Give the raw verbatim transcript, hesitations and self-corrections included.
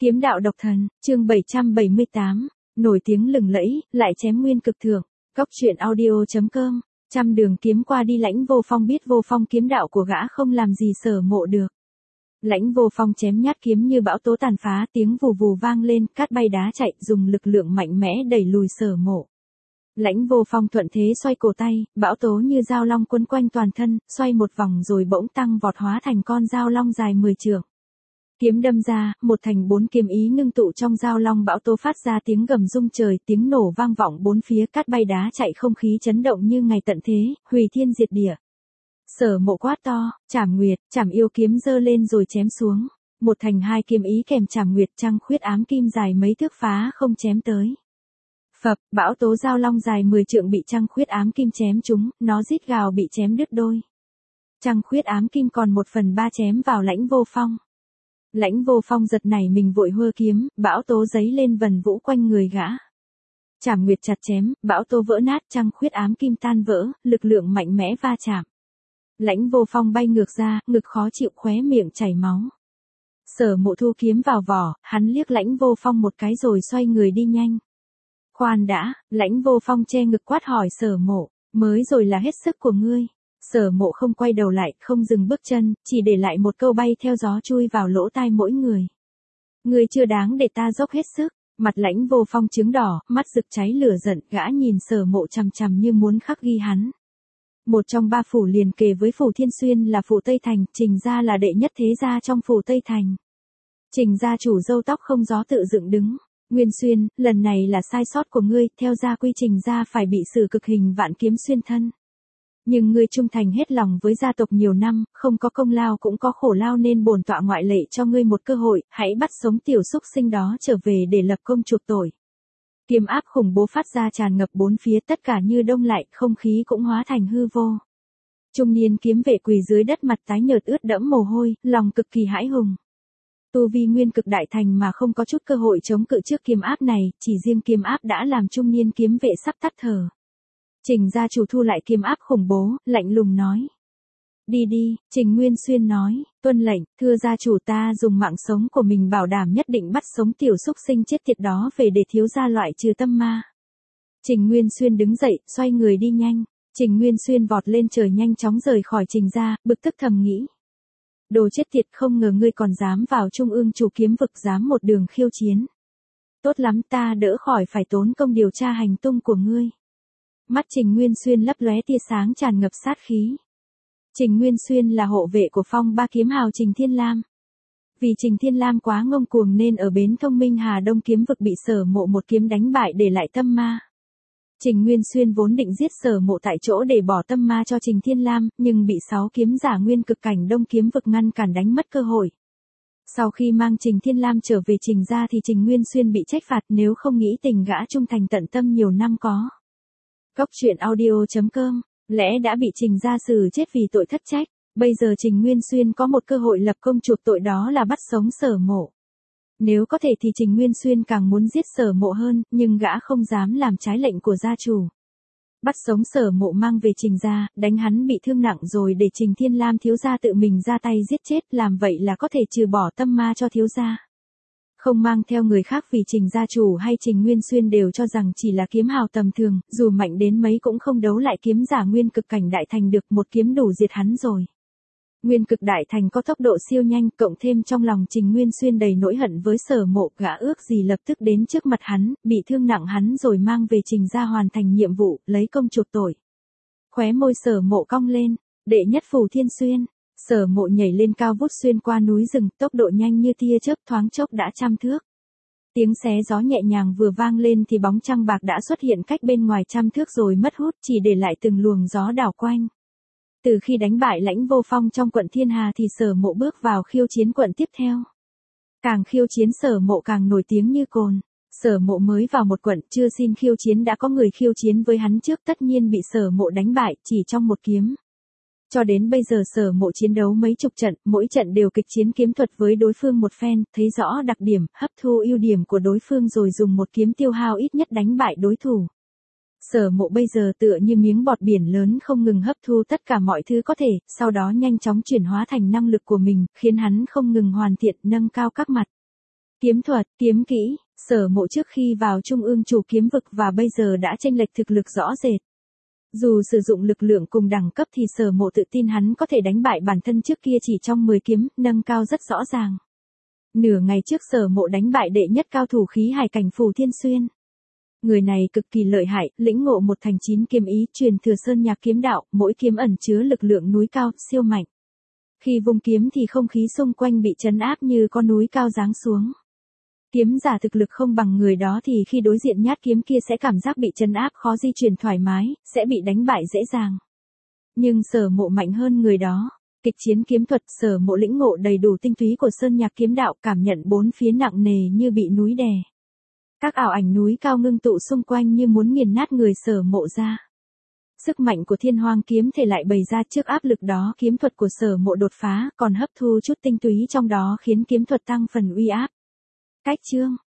Kiếm đạo độc thần, chương bảy trăm bảy mươi tám, nổi tiếng lừng lẫy, lại chém nguyên cực thượng. Góc truyện audio chấm com, trăm đường kiếm qua đi Lãnh Vô Phong biết vô phong kiếm đạo của gã không làm gì Sở Mộ được. Lãnh Vô Phong chém nhát kiếm như bão tố tàn phá, tiếng vù vù vang lên, cát bay đá chạy, dùng lực lượng mạnh mẽ đẩy lùi Sở Mộ. Lãnh Vô Phong thuận thế xoay cổ tay, bão tố như dao long quấn quanh toàn thân, xoay một vòng rồi bỗng tăng vọt hóa thành con dao long dài mười trượng. Kiếm đâm ra, một thành bốn kiếm ý ngưng tụ trong dao long bão tố phát ra tiếng gầm rung trời, tiếng nổ vang vọng bốn phía, cát bay đá chạy, không khí chấn động như ngày tận thế, hủy thiên diệt địa. Sở Mộ quát to, Trảm Nguyệt, Trảm Yêu kiếm giơ lên rồi chém xuống. Một thành hai kiếm ý kèm Trảm Nguyệt trăng khuyết ám kim dài mấy thước phá không chém tới. Phập, bão tố dao long dài mười trượng bị trăng khuyết ám kim chém trúng, nó rít gào bị chém đứt đôi. Trăng khuyết ám kim còn một phần ba chém vào Lãnh Vô Phong. Lãnh Vô Phong giật nảy mình vội hơ kiếm, bão tố giấy lên vần vũ quanh người gã. Trảm Nguyệt chặt chém, bão tố vỡ nát, trăng khuyết ám kim tan vỡ, lực lượng mạnh mẽ va chạm. Lãnh Vô Phong bay ngược ra, ngực khó chịu, khóe miệng chảy máu. Sở Mộ thu kiếm vào vỏ, hắn liếc Lãnh Vô Phong một cái rồi xoay người đi nhanh. Khoan đã, Lãnh Vô Phong che ngực quát hỏi Sở Mộ, mới rồi là hết sức của ngươi. Sở Mộ không quay đầu lại, không dừng bước chân, chỉ để lại một câu bay theo gió chui vào lỗ tai mỗi người. Ngươi chưa đáng để ta dốc hết sức. Mặt Lãnh Vô Phong trướng đỏ, mắt rực cháy lửa giận, gã nhìn Sở Mộ chằm chằm như muốn khắc ghi hắn. Một trong ba phủ liền kề với phủ Thiên Xuyên là phủ Tây Thành, Trình gia là đệ nhất thế gia trong phủ Tây Thành. Trình gia chủ râu tóc không gió tự dựng đứng. Nguyên Xuyên, lần này là sai sót của ngươi, theo gia quy Trình gia phải bị xử cực hình vạn kiếm xuyên thân. Nhưng ngươi trung thành hết lòng với gia tộc nhiều năm, không có công lao cũng có khổ lao nên bổn tọa ngoại lệ cho ngươi một cơ hội, hãy bắt sống tiểu súc sinh đó trở về để lập công chuộc tội. Kiếm áp khủng bố phát ra tràn ngập bốn phía, tất cả như đông lại, không khí cũng hóa thành hư vô. Trung niên kiếm vệ quỳ dưới đất, mặt tái nhợt ướt đẫm mồ hôi, lòng cực kỳ hãi hùng. Tu vi nguyên cực đại thành mà không có chút cơ hội chống cự trước kiếm áp này, chỉ riêng kiếm áp đã làm trung niên kiếm vệ sắp tắt thở. Trình gia chủ thu lại kiếm áp khủng bố, lạnh lùng nói. Đi đi, Trình Nguyên Xuyên nói, tuân lệnh, thưa gia chủ, ta dùng mạng sống của mình bảo đảm nhất định bắt sống tiểu súc sinh chết tiệt đó về để thiếu gia loại trừ tâm ma. Trình Nguyên Xuyên đứng dậy, xoay người đi nhanh. Trình Nguyên Xuyên vọt lên trời nhanh chóng rời khỏi Trình gia, bực tức thầm nghĩ. Đồ chết tiệt, không ngờ ngươi còn dám vào trung ương chủ kiếm vực, dám một đường khiêu chiến. Tốt lắm, ta đỡ khỏi phải tốn công điều tra hành tung của ngươi. Mắt Trình Nguyên Xuyên lấp lóe tia sáng tràn ngập sát khí. Trình Nguyên Xuyên là hộ vệ của phong ba kiếm hào Trình Thiên Lam. Vì Trình Thiên Lam quá ngông cuồng nên ở bến Thông Minh Hà Đông kiếm vực bị Sở Mộ một kiếm đánh bại để lại tâm ma. Trình Nguyên Xuyên vốn định giết Sở Mộ tại chỗ để bỏ tâm ma cho Trình Thiên Lam, nhưng bị sáu kiếm giả nguyên cực cảnh Đông kiếm vực ngăn cản, đánh mất cơ hội. Sau khi mang Trình Thiên Lam trở về Trình gia thì Trình Nguyên Xuyên bị trách phạt, nếu không nghĩ tình gã trung thành tận tâm nhiều năm có. Góc truyện audio chấm com, lẽ đã bị Trình gia xử chết vì tội thất trách, bây giờ Trình Nguyên Xuyên có một cơ hội lập công chuộc tội, đó là bắt sống Sở Mộ. Nếu có thể thì Trình Nguyên Xuyên càng muốn giết Sở Mộ hơn, nhưng gã không dám làm trái lệnh của gia chủ. Bắt sống Sở Mộ mang về Trình gia, đánh hắn bị thương nặng rồi để Trình Thiên Lam thiếu gia tự mình ra tay giết chết, làm vậy là có thể trừ bỏ tâm ma cho thiếu gia. Không mang theo người khác, vì Trình gia chủ hay Trình Nguyên Xuyên đều cho rằng chỉ là kiếm hào tầm thường, dù mạnh đến mấy cũng không đấu lại kiếm giả nguyên cực cảnh đại thành được, một kiếm đủ diệt hắn rồi. Nguyên cực đại thành có tốc độ siêu nhanh, cộng thêm trong lòng Trình Nguyên Xuyên đầy nỗi hận với Sở Mộ, gã ước gì lập tức đến trước mặt hắn, bị thương nặng hắn rồi mang về Trình gia hoàn thành nhiệm vụ, lấy công chuộc tội. Khóe môi Sở Mộ cong lên, đệ nhất phủ Thiên Xuyên. Sở Mộ nhảy lên cao vút xuyên qua núi rừng, tốc độ nhanh như tia chớp, thoáng chốc đã trăm thước. Tiếng xé gió nhẹ nhàng vừa vang lên thì bóng trăng bạc đã xuất hiện cách bên ngoài trăm thước rồi mất hút, chỉ để lại từng luồng gió đảo quanh. Từ khi đánh bại Lãnh Vô Phong trong quận Thiên Hà thì Sở Mộ bước vào khiêu chiến quận tiếp theo. Càng khiêu chiến Sở Mộ càng nổi tiếng như cồn. Sở Mộ mới vào một quận, chưa xin khiêu chiến đã có người khiêu chiến với hắn trước, tất nhiên bị Sở Mộ đánh bại chỉ trong một kiếm. Cho đến bây giờ Sở Mộ chiến đấu mấy chục trận, mỗi trận đều kịch chiến kiếm thuật với đối phương một phen, thấy rõ đặc điểm, hấp thu ưu điểm của đối phương rồi dùng một kiếm tiêu hao ít nhất đánh bại đối thủ. Sở Mộ bây giờ tựa như miếng bọt biển lớn, không ngừng hấp thu tất cả mọi thứ có thể, sau đó nhanh chóng chuyển hóa thành năng lực của mình, khiến hắn không ngừng hoàn thiện, nâng cao các mặt. Kiếm thuật, kiếm kỹ, Sở Mộ trước khi vào Trung ương chủ kiếm vực và bây giờ đã chênh lệch thực lực rõ rệt. Dù sử dụng lực lượng cùng đẳng cấp thì Sở Mộ tự tin hắn có thể đánh bại bản thân trước kia chỉ trong mười kiếm, nâng cao rất rõ ràng. Nửa ngày trước Sở Mộ đánh bại đệ nhất cao thủ khí hải cảnh Phù Thiên Xuyên. Người này cực kỳ lợi hại, lĩnh ngộ một thành chín kiếm ý, truyền thừa sơn nhạc kiếm đạo, mỗi kiếm ẩn chứa lực lượng núi cao, siêu mạnh. Khi vung kiếm thì không khí xung quanh bị trấn áp như con núi cao giáng xuống. Kiếm giả thực lực không bằng người đó thì khi đối diện nhát kiếm kia sẽ cảm giác bị trấn áp khó di chuyển thoải mái, sẽ bị đánh bại dễ dàng. Nhưng Sở Mộ mạnh hơn người đó. Kịch chiến kiếm thuật, Sở Mộ lĩnh ngộ đầy đủ tinh túy của sơn nhạc kiếm đạo, cảm nhận bốn phía nặng nề như bị núi đè. Các ảo ảnh núi cao ngưng tụ xung quanh như muốn nghiền nát người Sở Mộ ra. Sức mạnh của Thiên Hoang kiếm thể lại bày ra, trước áp lực đó kiếm thuật của Sở Mộ đột phá, còn hấp thu chút tinh túy trong đó khiến kiếm thuật tăng phần uy áp. Cách chương